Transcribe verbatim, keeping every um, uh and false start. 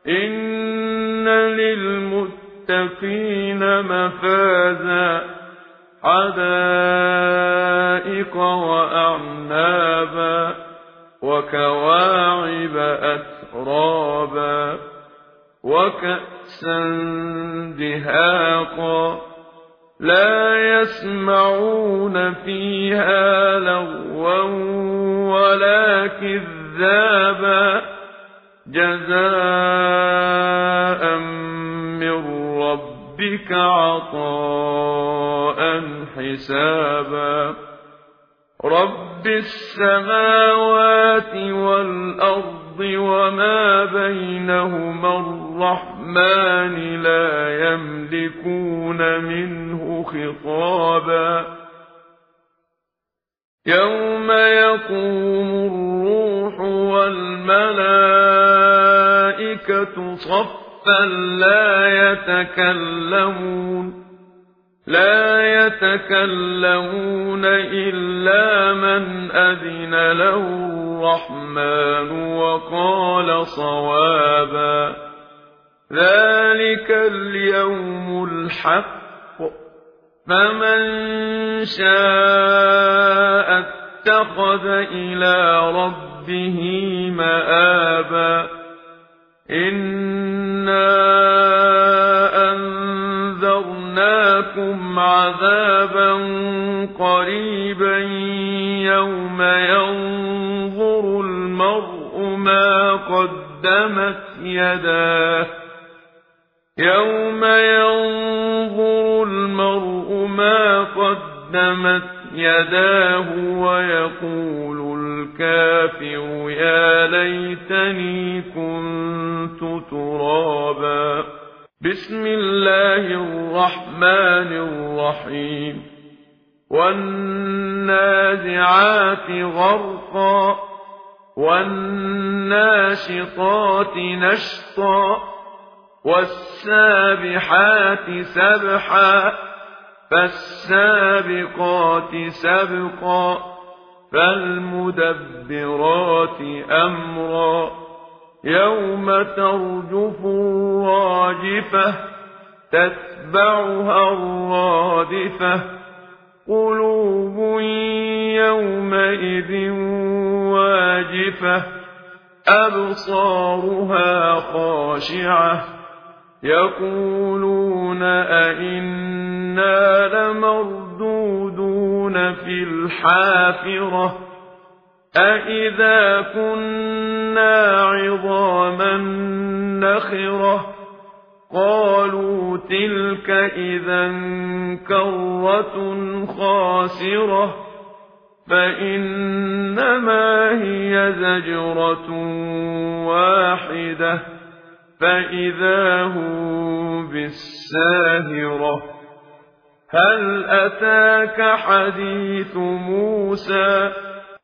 إن للمتقين مفازا حدائق وأعنابا وكواعب أترابا وكأسا دهاقا لا يسمعون فيها لغوا ولا كذابا جزاء من ربك عطاء حسابا رب السماوات والأرض وما بينهما الرحمن لا يملكون منه خطابا يوم يقوم الروح والملائكة صفا لا يتكلمون لا يتكلمون إلا من أذن له الرحمن وقال صوابا ذلك اليوم الحق فمن شاء اتخذ إلى ربه مآبا إنا أنذرناكم عذابا قريبا يوم ينظر المرء ما قدمت يداه يوم ينظر المرء ما قدمت يداه ويقول الكافر يا ليتني كنت ترابا بسم الله الرحمن الرحيم والنازعات غرقا والناشطات نشطا والسابحات سبحا فالسابقات سبقا فالمدبرات أمرا يوم ترجف الراجفة تتبعها الرادفة قلوب يومئذ واجفة أبصارها خاشعة يقولون أئنا لمردودون في الحافرة أئذا كنا عظاما نخرة قالوا تلك إذا كرة خاسرة فإنما هي زجرة واحدة فإذا هم بالساهرة هل أتاك حديث موسى